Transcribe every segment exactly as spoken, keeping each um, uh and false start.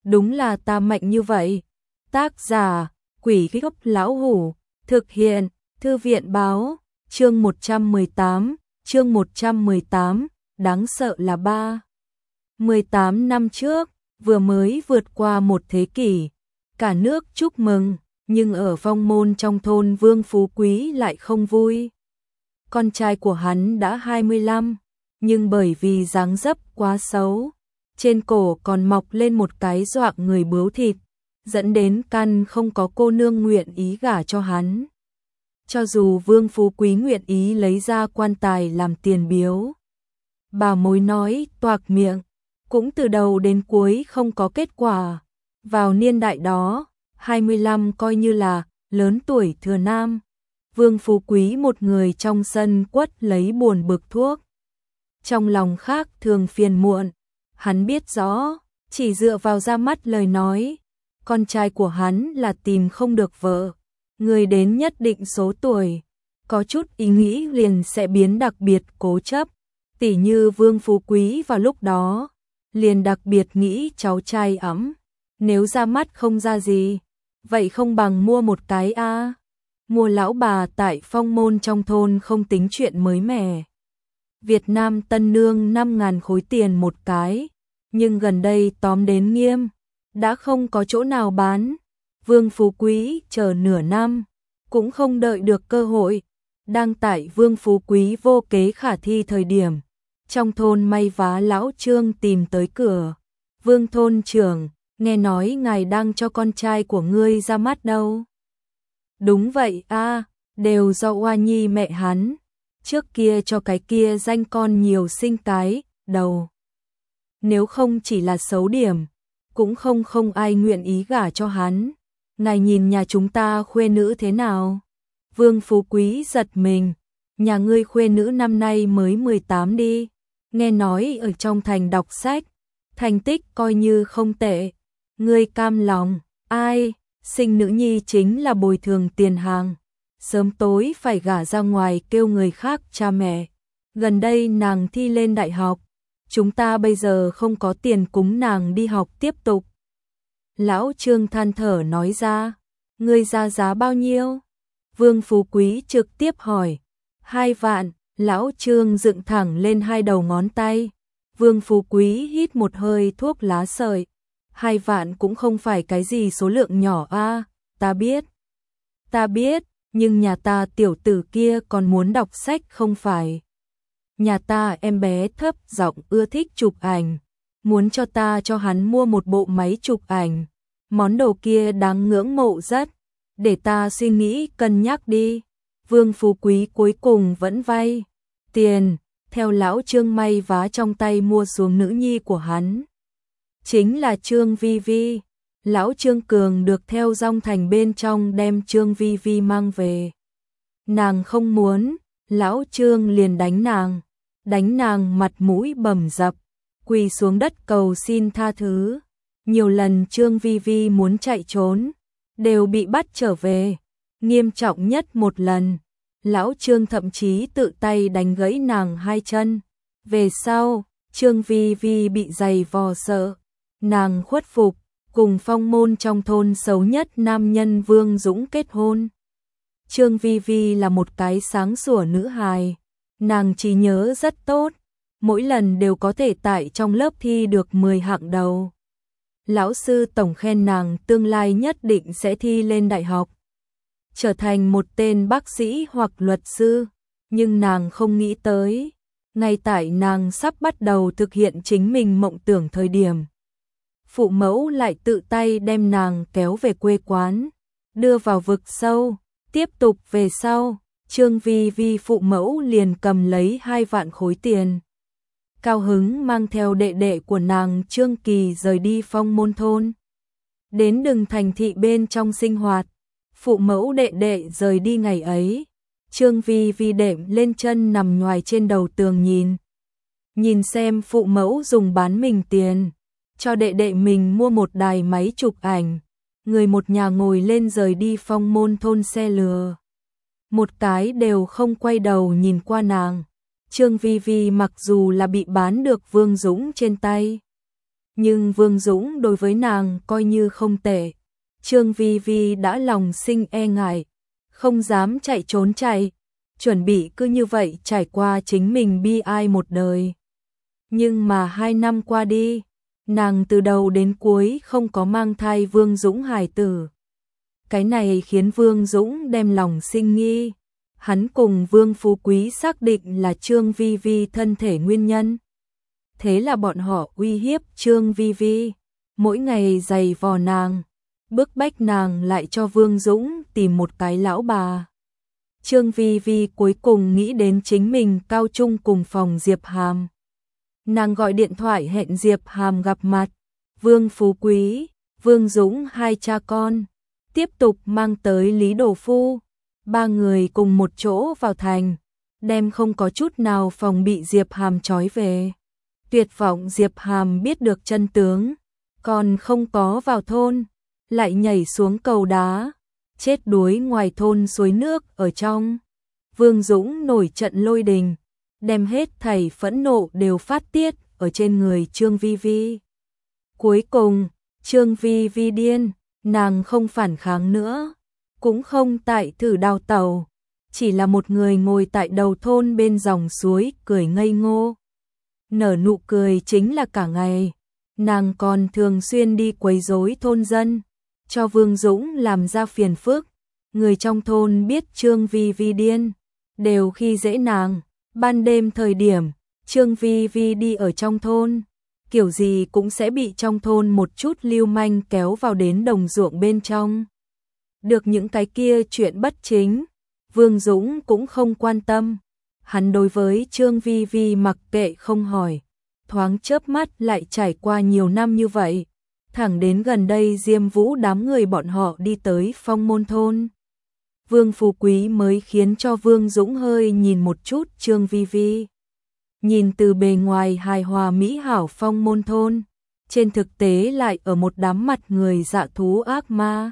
đúng là ta mạnh như vậy. Tác giả, Quỷ Gốc Lão Hủ, thực hiện, Thư viện báo, chương một trăm mười tám, chương một trăm mười tám, đáng sợ là ba. mười tám năm trước, vừa mới vượt qua một thế kỷ, cả nước chúc mừng, nhưng ở Phong Môn trong thôn Vương Phú Quý lại không vui. Con trai của hắn đã hai mươi lăm, nhưng bởi vì dáng dấp quá xấu, trên cổ còn mọc lên một cái doạng người bướu thịt, dẫn đến căn không có cô nương nguyện ý gả cho hắn. Cho dù Vương Phú Quý nguyện ý lấy ra quan tài làm tiền biếu, bà mối nói toạc miệng, cũng từ đầu đến cuối không có kết quả. Vào niên đại đó, hai mươi lăm coi như là lớn tuổi thừa nam. Vương Phú Quý một người trong sân quất lấy buồn bực thuốc. Trong lòng khác thường phiền muộn, hắn biết rõ, chỉ dựa vào ra mắt lời nói, con trai của hắn là tìm không được vợ. Người đến nhất định số tuổi, có chút ý nghĩ liền sẽ biến đặc biệt cố chấp. Tỉ như Vương Phú Quý vào lúc đó, liền đặc biệt nghĩ cháu trai ấm. Nếu ra mắt không ra gì, vậy không bằng mua một cái a. À. Mua lão bà tại Phong Môn trong thôn không tính chuyện mới mẻ. Việt Nam tân nương năm ngàn khối tiền một cái, nhưng gần đây tóm đến nghiêm, đã không có chỗ nào bán. Vương Phú Quý chờ nửa năm, cũng không đợi được cơ hội. Đang tại Vương Phú Quý vô kế khả thi thời điểm, trong thôn may vá lão Trương tìm tới cửa. Vương thôn trưởng, nghe nói ngài đang cho con trai của ngươi ra mắt đâu. Đúng vậy a, à, đều do Oa Nhi mẹ hắn, trước kia cho cái kia danh con nhiều sinh cái, đầu. Nếu không chỉ là xấu điểm, cũng không không ai nguyện ý gả cho hắn. Ngài nhìn nhà chúng ta khuê nữ thế nào? Vương Phú Quý giật mình, nhà ngươi khuê nữ năm nay mới mười tám đi, nghe nói ở trong thành đọc sách, thành tích coi như không tệ. Ngươi cam lòng, ai, sinh nữ nhi chính là bồi thường tiền hàng, sớm tối phải gả ra ngoài kêu người khác cha mẹ. Gần đây nàng thi lên đại học, chúng ta bây giờ không có tiền cúng nàng đi học tiếp tục. Lão Trương than thở nói ra, ngươi ra giá bao nhiêu? Vương Phú Quý trực tiếp hỏi, hai vạn. Lão Trương dựng thẳng lên hai đầu ngón tay. Vương Phú Quý hít một hơi thuốc lá sợi, hai vạn cũng không phải cái gì số lượng nhỏ a. À, ta biết, ta biết, nhưng nhà ta tiểu tử kia còn muốn đọc sách không phải. Nhà ta em bé thấp giọng ưa thích chụp ảnh, muốn cho ta cho hắn mua một bộ máy chụp ảnh. Món đồ kia đáng ngưỡng mộ rất, để ta suy nghĩ cân nhắc đi. Vương Phú Quý cuối cùng vẫn vay tiền, theo lão Trương may vá trong tay mua xuống nữ nhi của hắn. Chính là Trương Vi Vi. Lão Trương Cường được theo dòng thành bên trong đem Trương Vi Vi mang về. Nàng không muốn, lão Trương liền đánh nàng, đánh nàng mặt mũi bầm dập, quỳ xuống đất cầu xin tha thứ. Nhiều lần Trương Vi Vi muốn chạy trốn, đều bị bắt trở về. Nghiêm trọng nhất một lần, lão Trương thậm chí tự tay đánh gãy nàng hai chân. Về sau, Trương Vi Vi bị giày vò sợ, nàng khuất phục, cùng Phong Môn trong thôn xấu nhất nam nhân Vương Dũng kết hôn. Trương Vi Vi là một cái sáng sủa nữ hài, nàng trí nhớ rất tốt, mỗi lần đều có thể tại trong lớp thi được mười hạng đầu. Lão sư tổng khen nàng tương lai nhất định sẽ thi lên đại học, trở thành một tên bác sĩ hoặc luật sư, nhưng nàng không nghĩ tới, ngay tại nàng sắp bắt đầu thực hiện chính mình mộng tưởng thời điểm, phụ mẫu lại tự tay đem nàng kéo về quê quán, đưa vào vực sâu. Tiếp tục về sau, Trương Vi Vi phụ mẫu liền cầm lấy hai vạn khối tiền. Cao hứng mang theo đệ đệ của nàng Trương Kỳ rời đi Phong Môn thôn. Đến đường thành thị bên trong sinh hoạt, phụ mẫu đệ đệ rời đi ngày ấy. Trương Vi Vi đệm lên chân nằm nhoài trên đầu tường nhìn. Nhìn xem phụ mẫu dùng bán mình tiền, cho đệ đệ mình mua một đài máy chụp ảnh. Người một nhà ngồi lên rời đi Phong Môn thôn xe lừa. Một cái đều không quay đầu nhìn qua nàng. Trương Vi Vi mặc dù là bị bán được Vương Dũng trên tay, nhưng Vương Dũng đối với nàng coi như không tệ. Trương Vi Vi đã lòng sinh e ngại, không dám chạy trốn chạy, chuẩn bị cứ như vậy trải qua chính mình bi ai một đời. Nhưng mà hai năm qua đi, nàng từ đầu đến cuối không có mang thai Vương Dũng hài tử. Cái này khiến Vương Dũng đem lòng sinh nghi. Hắn cùng Vương Phú Quý xác định là Trương Vi Vi thân thể nguyên nhân. Thế là bọn họ uy hiếp Trương Vi Vi, mỗi ngày giày vò nàng, bức bách nàng lại cho Vương Dũng tìm một cái lão bà. Trương Vi Vi cuối cùng nghĩ đến chính mình cao trung cùng phòng Diệp Hàm. Nàng gọi điện thoại hẹn Diệp Hàm gặp mặt. Vương Phú Quý, Vương Dũng hai cha con tiếp tục mang tới Lý Đồ Phu. Ba người cùng một chỗ vào thành, đem không có chút nào phòng bị Diệp Hàm trói về. Tuyệt vọng Diệp Hàm biết được chân tướng, còn không có vào thôn, lại nhảy xuống cầu đá, chết đuối ngoài thôn suối nước ở trong. Vương Dũng nổi trận lôi đình, đem hết thảy phẫn nộ đều phát tiết ở trên người Trương Vi Vi. Cuối cùng, Trương Vi Vi điên, nàng không phản kháng nữa, cũng không tại thử đào tẩu, chỉ là một người ngồi tại đầu thôn bên dòng suối cười ngây ngô. Nở nụ cười chính là cả ngày, nàng còn thường xuyên đi quấy rối thôn dân, cho Vương Dũng làm ra phiền phức. Người trong thôn biết Trương Vi Vi điên, đều khi dễ nàng. Ban đêm thời điểm, Trương Vi Vi đi ở trong thôn, kiểu gì cũng sẽ bị trong thôn một chút lưu manh kéo vào đến đồng ruộng bên trong. Được những cái kia chuyện bất chính, Vương Dũng cũng không quan tâm. Hắn đối với Trương Vi Vi mặc kệ không hỏi, thoáng chớp mắt lại trải qua nhiều năm như vậy. Thẳng đến gần đây Diêm Vũ đám người bọn họ đi tới Phong Môn thôn, Vương Phú Quý mới khiến cho Vương Dũng hơi nhìn một chút Trương Vi Vi. Nhìn từ bề ngoài hài hòa mỹ hảo Phong Môn thôn, trên thực tế lại ở một đám mặt người dạ thú ác ma.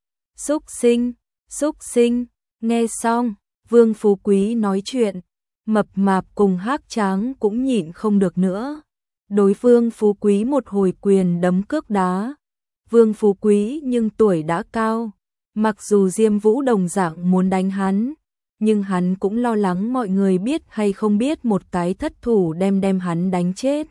Xúc sinh, xúc sinh, nghe xong, Vương Phú Quý nói chuyện, mập mạp cùng Hắc Tráng cũng nhịn không được nữa. Đối Vương Phú Quý một hồi quyền đấm cước đá. Vương Phú Quý nhưng tuổi đã cao, mặc dù Diêm Vũ đồng dạng muốn đánh hắn, nhưng hắn cũng lo lắng mọi người biết hay không biết một cái thất thủ đem đem hắn đánh chết.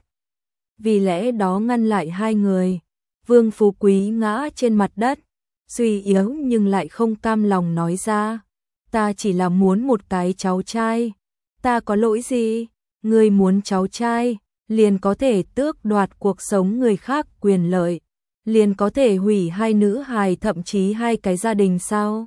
Vì lẽ đó ngăn lại hai người. Vương Phú Quý ngã trên mặt đất, suy yếu nhưng lại không cam lòng nói ra, ta chỉ là muốn một cái cháu trai, ta có lỗi gì? Ngươi muốn cháu trai, liền có thể tước đoạt cuộc sống người khác quyền lợi, liền có thể hủy hai nữ hài thậm chí hai cái gia đình sao?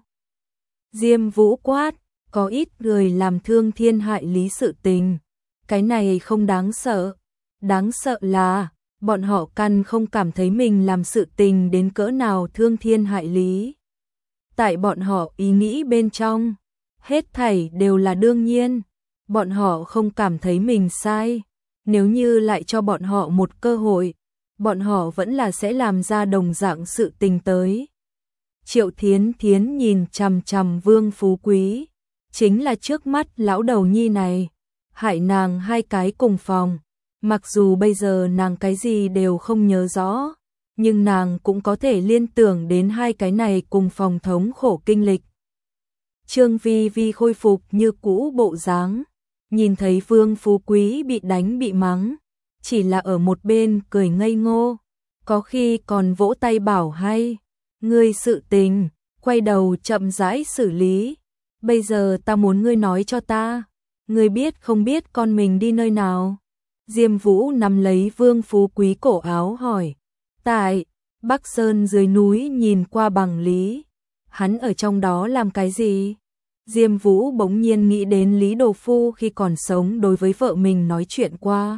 Diêm Vũ quát, có ít người làm thương thiên hại lý sự tình, cái này không đáng sợ, đáng sợ là bọn họ căn không cảm thấy mình làm sự tình đến cỡ nào thương thiên hại lý. Tại bọn họ ý nghĩ bên trong, hết thảy đều là đương nhiên, bọn họ không cảm thấy mình sai. Nếu như lại cho bọn họ một cơ hội, bọn họ vẫn là sẽ làm ra đồng dạng sự tình tới. Triệu Thiến Thiến nhìn chằm chằm Vương Phú Quý, chính là trước mắt lão đầu nhi này, hại nàng hai cái cùng phòng. Mặc dù bây giờ nàng cái gì đều không nhớ rõ, nhưng nàng cũng có thể liên tưởng đến hai cái này cùng phòng thống khổ kinh lịch. Trương Vi Vi khôi phục như cũ bộ dáng, nhìn thấy Vương Phú Quý bị đánh bị mắng, chỉ là ở một bên cười ngây ngô, có khi còn vỗ tay bảo hay, ngươi sự tình, quay đầu chậm rãi xử lý, bây giờ ta muốn ngươi nói cho ta, ngươi biết không biết con mình đi nơi nào? Diêm Vũ nắm lấy Vương Phú Quý cổ áo hỏi, tại Bắc Sơn dưới núi nhìn qua bằng lý, hắn ở trong đó làm cái gì? Diêm Vũ bỗng nhiên nghĩ đến Lý Đồ Phu khi còn sống đối với vợ mình nói chuyện qua.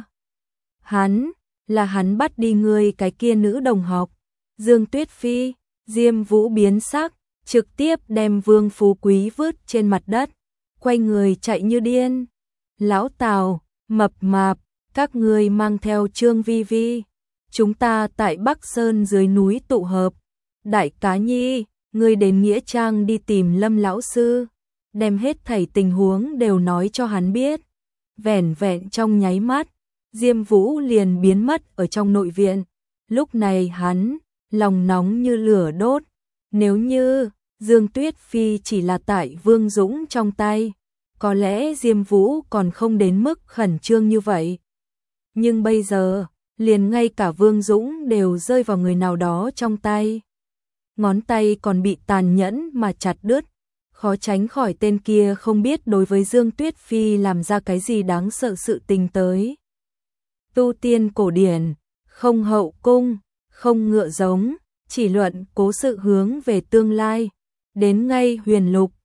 Hắn, là hắn bắt đi ngươi cái kia nữ đồng học, Dương Tuyết Phi. Diêm Vũ biến sắc, trực tiếp đem Vương Phú Quý vứt trên mặt đất, quay người chạy như điên. Lão Tào, mập mạp, các ngươi mang theo Trương Vi Vi, chúng ta tại Bắc Sơn dưới núi tụ hợp. Đại cá nhi, ngươi đến Nghĩa Trang đi tìm Lâm lão sư, đem hết thảy tình huống đều nói cho hắn biết. Vẻn vẹn trong nháy mắt, Diêm Vũ liền biến mất ở trong nội viện. Lúc này hắn, lòng nóng như lửa đốt, nếu như Dương Tuyết Phi chỉ là tại Vương Dũng trong tay, có lẽ Diêm Vũ còn không đến mức khẩn trương như vậy. Nhưng bây giờ, liền ngay cả Vương Dũng đều rơi vào người nào đó trong tay. Ngón tay còn bị tàn nhẫn mà chặt đứt, khó tránh khỏi tên kia không biết đối với Dương Tuyết Phi làm ra cái gì đáng sợ sự tình tới. Tu tiên cổ điển, không hậu cung, không ngựa giống, chỉ luận cố sự hướng về tương lai, đến ngay huyền lục,